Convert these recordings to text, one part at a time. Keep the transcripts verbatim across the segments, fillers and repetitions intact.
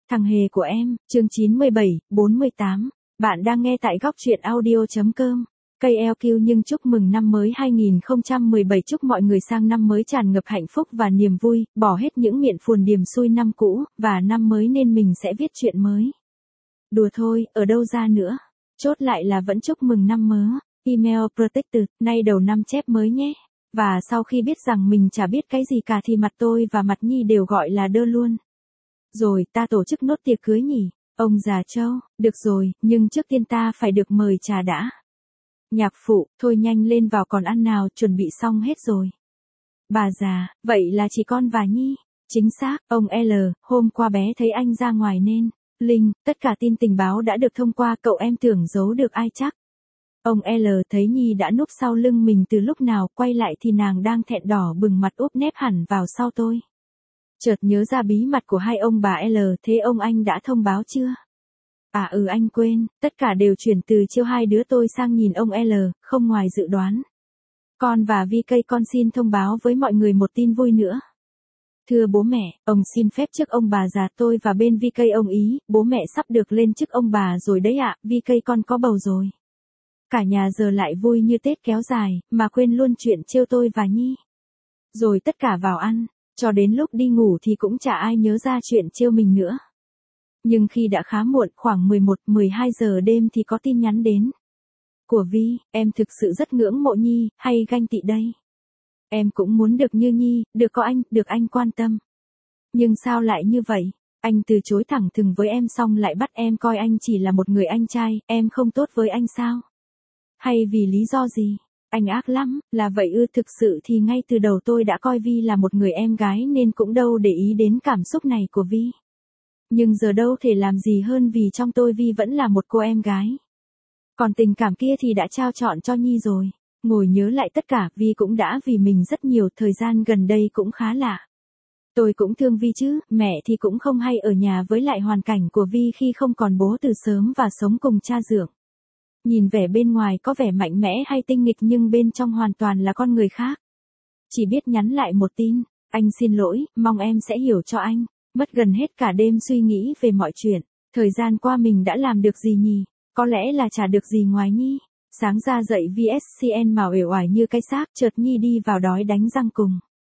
Thằng hề của em, chương chín mươi bảy, bốn mươi tám. Bạn đang nghe tại góc truyện audio.com. ca lờ quy nhưng chúc mừng năm mới hai không một bảy, chúc mọi người sang năm mới tràn ngập hạnh phúc và niềm vui, bỏ hết những miệng phùn điềm xui năm cũ, và năm mới nên mình sẽ viết chuyện mới. Đùa thôi, ở đâu ra nữa. Chốt lại là vẫn chúc mừng năm mới. Email Protected, nay đầu năm chép mới nhé. Và sau khi biết rằng mình chả biết cái gì cả thì mặt tôi và mặt Nhi đều gọi là đơ luôn. Rồi, ta tổ chức nốt tiệc cưới nhỉ? Ông già Châu, được rồi, nhưng trước tiên ta phải được mời trà đã. Nhạc phụ, thôi nhanh lên vào còn ăn nào, chuẩn bị xong hết rồi. Bà già, vậy là chỉ con và Nhi. Chính xác, ông L, hôm qua bé thấy anh ra ngoài nên. Linh, tất cả tin tình báo đã được thông qua, cậu em tưởng giấu được ai chắc. Ông L thấy Nhi đã núp sau lưng mình từ lúc nào, quay lại thì nàng đang thẹn đỏ bừng mặt úp nép hẳn vào sau tôi. Chợt nhớ ra bí mật của hai ông bà L, thế ông anh đã thông báo chưa? À ừ anh quên, tất cả đều chuyển từ chiêu hai đứa tôi sang nhìn ông L, không ngoài dự đoán. Con và vi ca con xin thông báo với mọi người một tin vui nữa. Thưa bố mẹ, ông xin phép trước ông bà già tôi và bên vi ca ông ý, bố mẹ sắp được lên chức ông bà rồi đấy ạ, vi ca con có bầu rồi. Cả nhà giờ lại vui như Tết kéo dài, mà quên luôn chuyện trêu tôi và Nhi. Rồi tất cả vào ăn, cho đến lúc đi ngủ thì cũng chả ai nhớ ra chuyện trêu mình nữa. Nhưng khi đã khá muộn, khoảng mười một, mười hai giờ đêm thì có tin nhắn đến. Của Vi, em thực sự rất ngưỡng mộ Nhi, hay ganh tị đây. Em cũng muốn được như Nhi, được có anh, được anh quan tâm. Nhưng sao lại như vậy? Anh từ chối thẳng thừng với em xong lại bắt em coi anh chỉ là một người anh trai, em không tốt với anh sao? Hay vì lý do gì? Anh ác lắm, là vậy ư? Thực sự thì ngay từ đầu tôi đã coi Vi là một người em gái nên cũng đâu để ý đến cảm xúc này của Vi. Nhưng giờ đâu thể làm gì hơn vì trong tôi Vi vẫn là một cô em gái. Còn tình cảm kia thì đã trao trọn cho Nhi rồi. Ngồi nhớ lại tất cả, Vi cũng đã vì mình rất nhiều, thời gian gần đây cũng khá lạ. Tôi cũng thương Vi chứ, mẹ thì cũng không hay ở nhà với lại hoàn cảnh của Vi khi không còn bố từ sớm và sống cùng cha dượng. Nhìn vẻ bên ngoài có vẻ mạnh mẽ hay tinh nghịch nhưng bên trong hoàn toàn là con người khác. Chỉ biết nhắn lại một tin, anh xin lỗi, mong em sẽ hiểu cho anh. Mất gần hết cả đêm suy nghĩ về mọi chuyện. Thời gian qua mình đã làm được gì nhỉ? Có lẽ là chả được gì ngoài Nhi. Sáng ra dậy vê ét xê en màu uể oải như cái xác, chợt Nhi đi vào đói đánh răng cùng.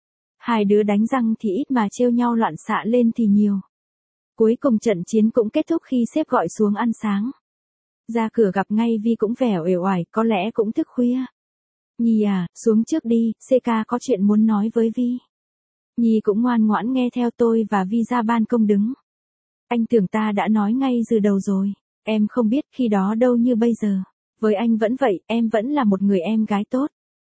Hai đứa đánh răng thì ít mà trêu nhau loạn xạ lên thì nhiều. Cuối cùng trận chiến cũng kết thúc khi sếp gọi xuống ăn sáng. Ra cửa gặp ngay Vi cũng vẻ uể oải, có lẽ cũng thức khuya. Nhi à, xuống trước đi, xê ca có chuyện muốn nói với Vi. Nhi cũng ngoan ngoãn nghe theo tôi và Vi ra ban công đứng. Anh tưởng ta đã nói ngay từ đầu rồi. Em không biết khi đó đâu như bây giờ. Với anh vẫn vậy, em vẫn là một người em gái tốt.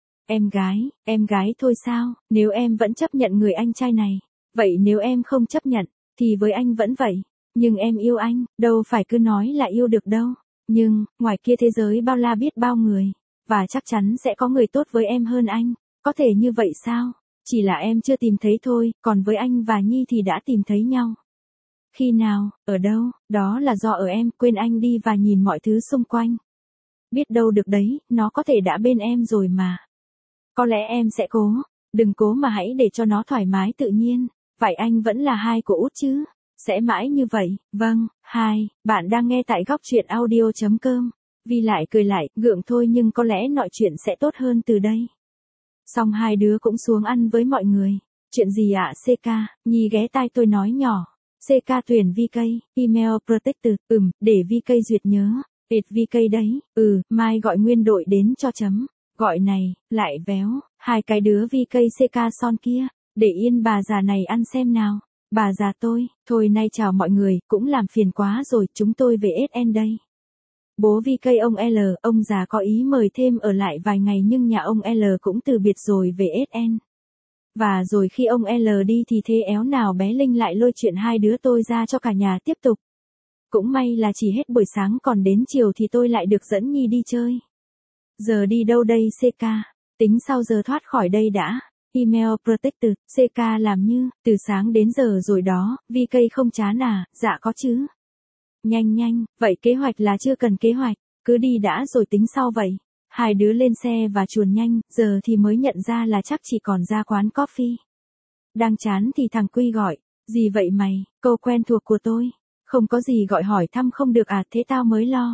Em gái, em gái thôi sao, nếu em vẫn chấp nhận người anh trai này. Vậy nếu em không chấp nhận, thì với anh vẫn vậy. Nhưng em yêu anh, đâu phải cứ nói là yêu được đâu. Nhưng, ngoài kia thế giới bao la biết bao người. Và chắc chắn sẽ có người tốt với em hơn anh. Có thể như vậy sao? Chỉ là em chưa tìm thấy thôi, còn với anh và Nhi thì đã tìm thấy nhau. Khi nào, ở đâu, đó là do ở em, quên anh đi và nhìn mọi thứ xung quanh. Biết đâu được đấy, nó có thể đã bên em rồi mà. Có lẽ em sẽ cố, đừng cố mà hãy để cho nó thoải mái tự nhiên. Vậy anh vẫn là hai của út chứ? Sẽ mãi như vậy, vâng, hai, bạn đang nghe tại góc truyện audio.com. Vi lại cười lại, gượng thôi nhưng có lẽ mọi chuyện sẽ tốt hơn từ đây. Xong hai đứa cũng xuống ăn với mọi người. Chuyện gì ạ xê ca, Nhi ghé tai tôi nói nhỏ. xê ca tuyển vi ca, email protected, ừm, để vi ca duyệt nhớ.Ệt vi ca đấy, ừ, mai gọi nguyên đội đến cho chấm. Gọi này, lại véo, hai cái đứa vi ca xê ca son kia, để yên bà già này ăn xem nào. Bà già tôi, thôi nay chào mọi người, cũng làm phiền quá rồi, chúng tôi về ét en đây. Bố vi ca ông L, ông già có ý mời thêm ở lại vài ngày nhưng nhà ông L cũng từ biệt rồi về ét en. Và rồi khi ông L đi thì thế éo nào bé Linh lại lôi chuyện hai đứa tôi ra cho cả nhà tiếp tục. Cũng may là chỉ hết buổi sáng còn đến chiều thì tôi lại được dẫn Nhi đi chơi. Giờ đi đâu đây xê ca? Tính sau giờ thoát khỏi đây đã. Email protected, xê ca làm như, từ sáng đến giờ rồi đó, vi ca không chán à, dạ có chứ. Nhanh nhanh, vậy kế hoạch là chưa cần kế hoạch, cứ đi đã rồi tính sau vậy. Hai đứa lên xe và chuồn nhanh, giờ thì mới nhận ra là chắc chỉ còn ra quán coffee. Đang chán thì thằng Quy gọi, gì vậy mày, câu quen thuộc của tôi. Không có gì gọi hỏi thăm không được à, thế tao mới lo.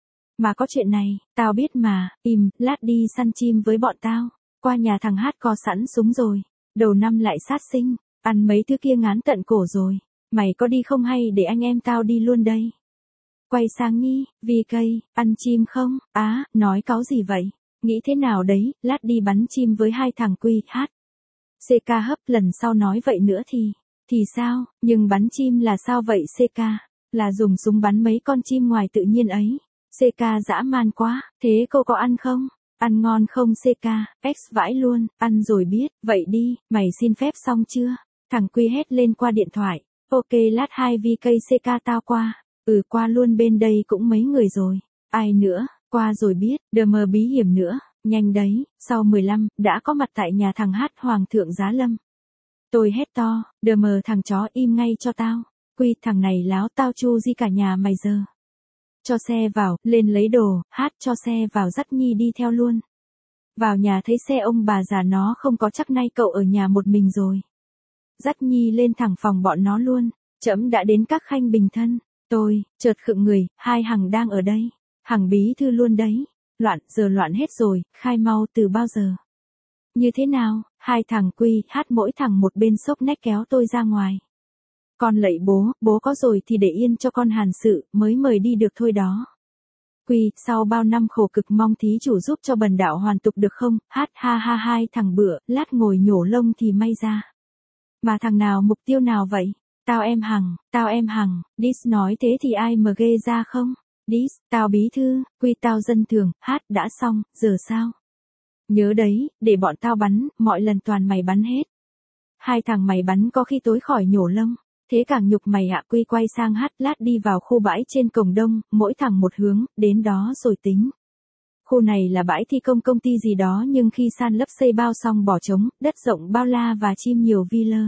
Mà có chuyện này, tao biết mà, im, lát đi săn chim với bọn tao. Qua nhà thằng Hát có sẵn súng rồi. Đầu năm lại sát sinh, ăn mấy thứ kia ngán tận cổ rồi. Mày có đi không hay để anh em tao đi luôn đây? Quay sang Nhi, vì cây, ăn chim không? Á, nói cáu gì vậy? Nghĩ thế nào đấy, lát đi bắn chim với hai thằng Quy, Hát. xê ca hấp, lần sau nói vậy nữa thì, thì sao, nhưng bắn chim là sao vậy xê ca? Là dùng súng bắn mấy con chim ngoài tự nhiên ấy. xê ca dã man quá, thế cô có ăn không? Ăn ngon không xê ca, X vãi luôn, ăn rồi biết, vậy đi, mày xin phép xong chưa? Thằng Quy hét lên qua điện thoại, ok lát hai vi cây xê ca tao qua, ừ qua luôn bên đây cũng mấy người rồi, ai nữa, qua rồi biết, đờ mờ bí hiểm nữa, nhanh đấy, sau mười lăm, đã có mặt tại nhà thằng Hát Hoàng thượng Giá Lâm. Tôi hét to, đờ mờ thằng chó im ngay cho tao, Quy thằng này láo tao chu di cả nhà mày giờ. Cho xe vào, lên lấy đồ, Hát cho xe vào dắt Nhi đi theo luôn. Vào nhà thấy xe ông bà già nó không có chắc nay cậu ở nhà một mình rồi. Dắt Nhi lên thẳng phòng bọn nó luôn, trẫm đã đến các khanh bình thân, tôi, chợt khựng người, hai Hằng đang ở đây, Hằng bí thư luôn đấy, loạn, giờ loạn hết rồi, khai mau từ bao giờ. Như thế nào, hai thằng Quy, Hát mỗi thằng một bên xốc nách kéo tôi ra ngoài. Con lạy bố, bố có rồi thì để yên cho con hàn sự, mới mời đi được thôi đó. Quy, sau bao năm khổ cực mong thí chủ giúp cho bần đạo hoàn tục được không, Hát ha ha hai thằng bựa, lát ngồi nhổ lông thì may ra. Mà thằng nào mục tiêu nào vậy? Tao em Hằng, tao em Hằng, Dis nói thế thì ai mà ghê ra không? Dis, tao bí thư, Quy tao dân thường, Hát đã xong, giờ sao? Nhớ đấy, để bọn tao bắn, mọi lần toàn mày bắn hết. Hai thằng mày bắn có khi tối khỏi nhổ lông. Thế càng nhục mày ạ. Quy quay sang Hát, lát đi vào khu bãi trên cổng đông, mỗi thằng một hướng, đến đó rồi tính. Khu này là bãi thi công công ty gì đó nhưng khi san lấp xây bao xong bỏ trống, đất rộng bao la và chim nhiều villa.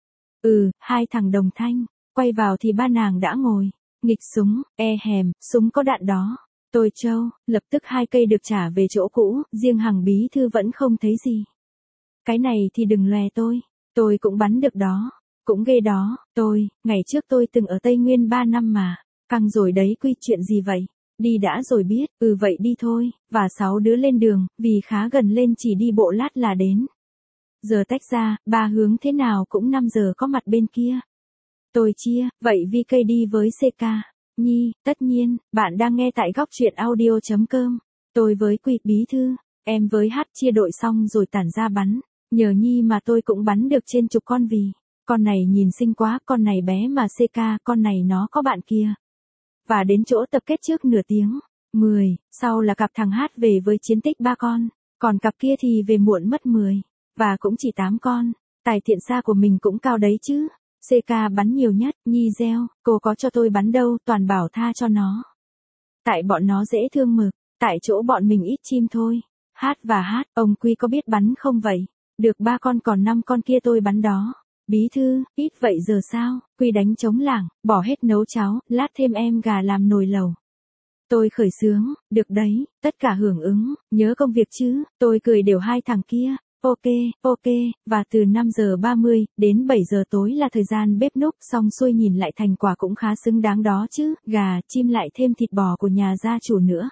Ừ, hai thằng đồng thanh, quay vào thì ba nàng đã ngồi, nghịch súng, e hèm, súng có đạn đó. Tôi trâu, lập tức hai cây được trả về chỗ cũ, riêng Hằng bí thư vẫn không thấy gì. Cái này thì đừng lòe tôi, tôi cũng bắn được đó. Cũng ghê đó, tôi, ngày trước tôi từng ở Tây Nguyên ba năm mà, căng rồi đấy. Quy chuyện gì vậy? Đi đã rồi biết, ừ vậy đi thôi, và sáu đứa lên đường, vì khá gần lên chỉ đi bộ lát là đến. Giờ tách ra, ba hướng thế nào cũng năm giờ có mặt bên kia. Tôi chia, vậy vi cây đi với xê ca. Nhi, tất nhiên, bạn đang nghe tại góc truyện audio.com. Tôi với Quy bí thư, em với Hát chia đội xong rồi tản ra bắn. Nhờ Nhi mà tôi cũng bắn được trên chục con vì. Con này nhìn xinh quá, con này bé mà xê ca, con này nó có bạn kia. Và đến chỗ tập kết trước nửa tiếng. mười, sau là cặp thằng Hát về với chiến tích ba con, còn cặp kia thì về muộn mất mười, và cũng chỉ tám con. Tài thiện xa của mình cũng cao đấy chứ. xê ca bắn nhiều nhất, Nhi reo, cô có cho tôi bắn đâu, toàn bảo tha cho nó. Tại bọn nó dễ thương mực, tại chỗ bọn mình ít chim thôi. Hát và Hát, ông Quy có biết bắn không vậy? Được ba con còn năm con kia tôi bắn đó. Bí thư, ít vậy giờ sao? Quy đánh trống lảng, bỏ hết nấu cháo, lát thêm em gà làm nồi lẩu. Tôi khởi sướng, được đấy, tất cả hưởng ứng, nhớ công việc chứ, tôi cười đều hai thằng kia. Ok, ok, và từ năm giờ ba mươi đến bảy giờ tối là thời gian bếp núc, xong xuôi nhìn lại thành quả cũng khá xứng đáng đó chứ, gà, chim lại thêm thịt bò của nhà gia chủ nữa.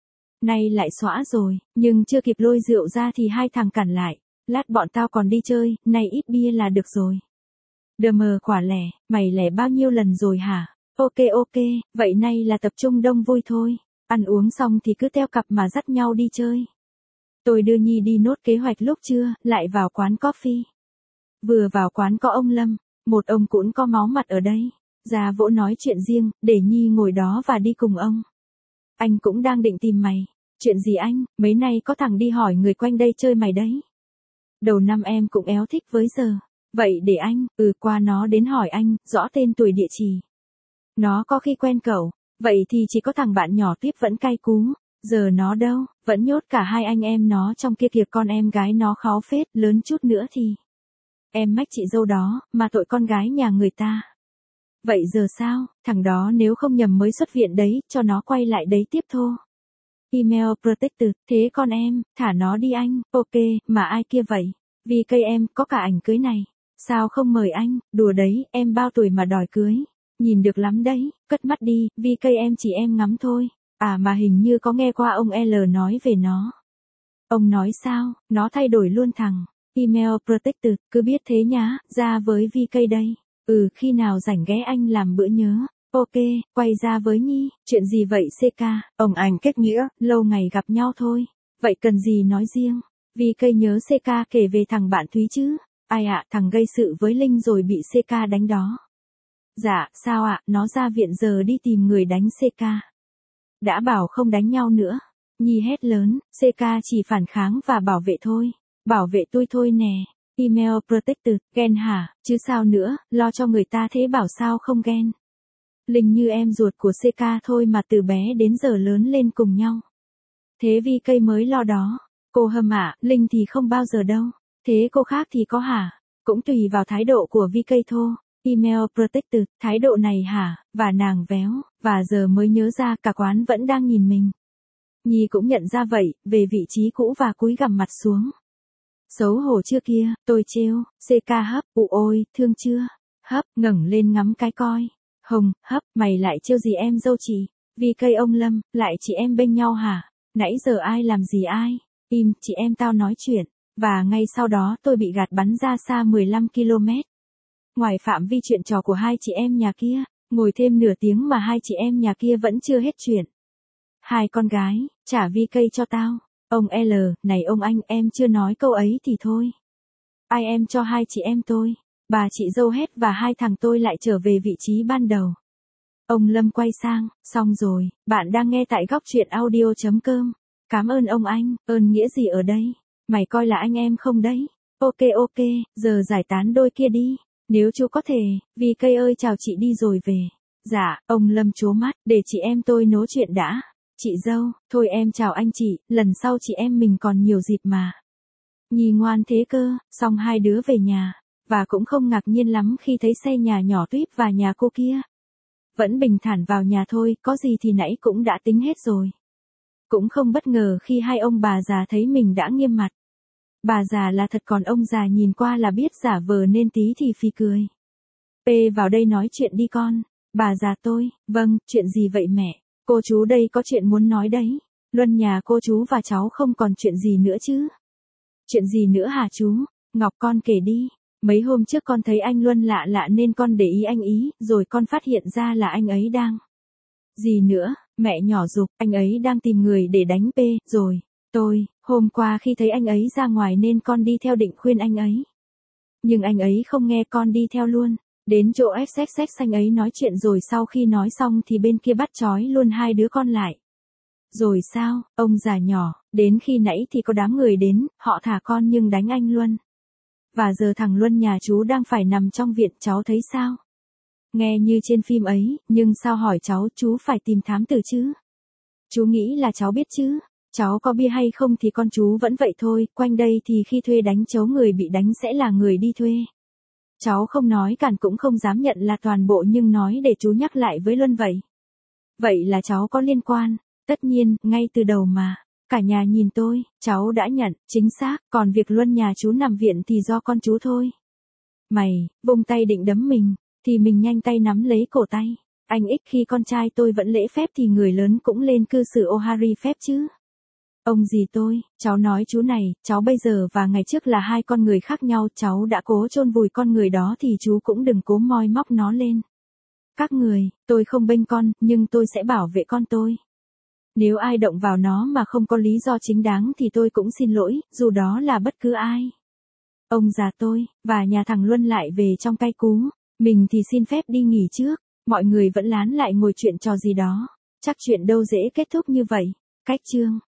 Nay lại xõa rồi, nhưng chưa kịp lôi rượu ra thì hai thằng cản lại, lát bọn tao còn đi chơi, nay ít bia là được rồi. Đờ mờ quả lẻ, mày lẻ bao nhiêu lần rồi hả? Ok ok, vậy nay là tập trung đông vui thôi, ăn uống xong thì cứ teo cặp mà dắt nhau đi chơi. Tôi đưa Nhi đi nốt kế hoạch lúc trưa, lại vào quán coffee. Vừa vào quán có ông Lâm, một ông cũng có máu mặt ở đây, ra vỗ nói chuyện riêng, để Nhi ngồi đó và đi cùng ông. Anh cũng đang định tìm mày. Chuyện gì anh, mấy nay có thằng đi hỏi người quanh đây chơi mày đấy. Đầu năm em cũng éo thích với giờ. Vậy để anh, ừ qua nó đến hỏi anh, rõ tên tuổi địa chỉ. Nó có khi quen cậu, vậy thì chỉ có thằng bạn nhỏ tiếp vẫn cay cú. Giờ nó đâu, vẫn nhốt cả hai anh em nó trong kia kìa, con em gái nó kháu phết, lớn chút nữa thì. Em mách chị dâu đó, mà tội con gái nhà người ta. Vậy giờ sao, thằng đó nếu không nhầm mới xuất viện đấy, cho nó quay lại đấy tiếp thôi. Email protected, thế con em, thả nó đi anh, ok, mà ai kia vậy? Vì cây em, có cả ảnh cưới này. Sao không mời anh, đùa đấy, em bao tuổi mà đòi cưới. Nhìn được lắm đấy, cất mắt đi, vì cây em chỉ em ngắm thôi. À mà hình như có nghe qua ông L nói về nó. Ông nói sao, nó thay đổi luôn thằng email protected, cứ biết thế nhá, ra với vi cây đây. Ừ, khi nào rảnh ghé anh làm bữa nhớ. Ok, quay ra với Nhi, chuyện gì vậy xê ca, ông anh kết nghĩa, lâu ngày gặp nhau thôi. Vậy cần gì nói riêng, vì cây nhớ xê ca kể về thằng bạn Thúy chứ. Ai ạ, thằng gây sự với Linh rồi bị xê ca đánh đó. Dạ, sao ạ, nó ra viện giờ đi tìm người đánh xê ca. Đã bảo không đánh nhau nữa. Nhi hét lớn, xê ca chỉ phản kháng và bảo vệ thôi. Bảo vệ tôi thôi nè. Email protected, ghen hả, chứ sao nữa, lo cho người ta thế bảo sao không ghen. Linh như em ruột của xê ca thôi mà từ bé đến giờ lớn lên cùng nhau. Thế vi cây mới lo đó. Cô Hâm ạ, Linh thì không bao giờ đâu. Thế cô khác thì có hả? Cũng tùy vào thái độ của vi cây thôi. Email protected, thái độ này hả, và nàng véo, và giờ mới nhớ ra cả quán vẫn đang nhìn mình. Nhi cũng nhận ra vậy, về vị trí cũ và cúi gằm mặt xuống. Xấu hổ chưa kia, tôi trêu, xê ca hấp, ụ ôi, thương chưa? Hấp, ngẩng lên ngắm cái coi. Hồng, hấp, mày lại trêu gì em dâu chị? Vì cây ông Lâm, lại chị em bênh nhau hả? Nãy giờ ai làm gì ai? Im, chị em tao nói chuyện. Và ngay sau đó tôi bị gạt bắn ra xa mười lăm ki lô mét. Ngoài phạm vi chuyện trò của hai chị em nhà kia, ngồi thêm nửa tiếng mà hai chị em nhà kia vẫn chưa hết chuyện. Hai con gái, trả vi cây cho tao. Ông L, này ông anh, em chưa nói câu ấy thì thôi. Ai em cho hai chị em tôi. Bà chị dâu hét và hai thằng tôi lại trở về vị trí ban đầu. Ông Lâm quay sang, xong rồi, bạn đang nghe tại góc truyện audio.com. Cảm ơn ông anh, ơn nghĩa gì ở đây? Mày coi là anh em không đấy? Ok ok, giờ giải tán đôi kia đi. Nếu chú có thể, vì cây ơi chào chị đi rồi về. Dạ, ông Lâm trố mắt, để chị em tôi nói chuyện đã. Chị dâu, thôi em chào anh chị, lần sau chị em mình còn nhiều dịp mà. Nhi ngoan thế cơ, xong hai đứa về nhà, và cũng không ngạc nhiên lắm khi thấy xe nhà nhỏ Tuyết và nhà cô kia. Vẫn bình thản vào nhà thôi, có gì thì nãy cũng đã tính hết rồi. Cũng không bất ngờ khi hai ông bà già thấy mình đã nghiêm mặt. Bà già là thật còn ông già nhìn qua là biết giả vờ nên tí thì phì cười. P vào đây nói chuyện đi con. Bà già tôi, vâng, chuyện gì vậy mẹ? Cô chú đây có chuyện muốn nói đấy. Luân nhà cô chú và cháu không còn chuyện gì nữa chứ? Chuyện gì nữa hả chú? Ngọc con kể đi. Mấy hôm trước con thấy anh Luân lạ lạ nên con để ý anh ý, rồi con phát hiện ra là anh ấy đang... Gì nữa, mẹ nhỏ giục, anh ấy đang tìm người để đánh P, rồi. Tôi, hôm qua khi thấy anh ấy ra ngoài nên con đi theo định khuyên anh ấy. Nhưng anh ấy không nghe con đi theo luôn. Đến chỗ ép xách xách anh ấy nói chuyện rồi sau khi nói xong thì bên kia bắt trói luôn hai đứa con lại. Rồi sao, ông già nhỏ, đến khi nãy thì có đám người đến, họ thả con nhưng đánh anh Luân. Và giờ thằng Luân nhà chú đang phải nằm trong viện, cháu thấy sao? Nghe như trên phim ấy, nhưng sao hỏi cháu, chú phải tìm thám tử chứ? Chú nghĩ là cháu biết chứ? Cháu có bia hay không thì con chú vẫn vậy thôi, quanh đây thì khi thuê đánh chấu người bị đánh sẽ là người đi thuê. Cháu không nói cản cũng không dám nhận là toàn bộ nhưng nói để chú nhắc lại với Luân vậy. Vậy là cháu có liên quan, tất nhiên, ngay từ đầu mà. Cả nhà nhìn tôi, cháu đã nhận, chính xác, còn việc Luân nhà chú nằm viện thì do con chú thôi. Mày, vung tay định đấm mình, thì mình nhanh tay nắm lấy cổ tay. Anh ích khi con trai tôi vẫn lễ phép thì người lớn cũng lên cư xử O'Harry phép chứ. Ông gì tôi, cháu nói chú này, cháu bây giờ và ngày trước là hai con người khác nhau, cháu đã cố chôn vùi con người đó thì chú cũng đừng cố moi móc nó lên. Các người, tôi không bênh con, nhưng tôi sẽ bảo vệ con tôi. Nếu ai động vào nó mà không có lý do chính đáng thì tôi cũng xin lỗi, dù đó là bất cứ ai. Ông già tôi, và nhà thằng Luân lại về trong cay cú, mình thì xin phép đi nghỉ trước, mọi người vẫn lán lại ngồi chuyện trò gì đó, chắc chuyện đâu dễ kết thúc như vậy. Cách chương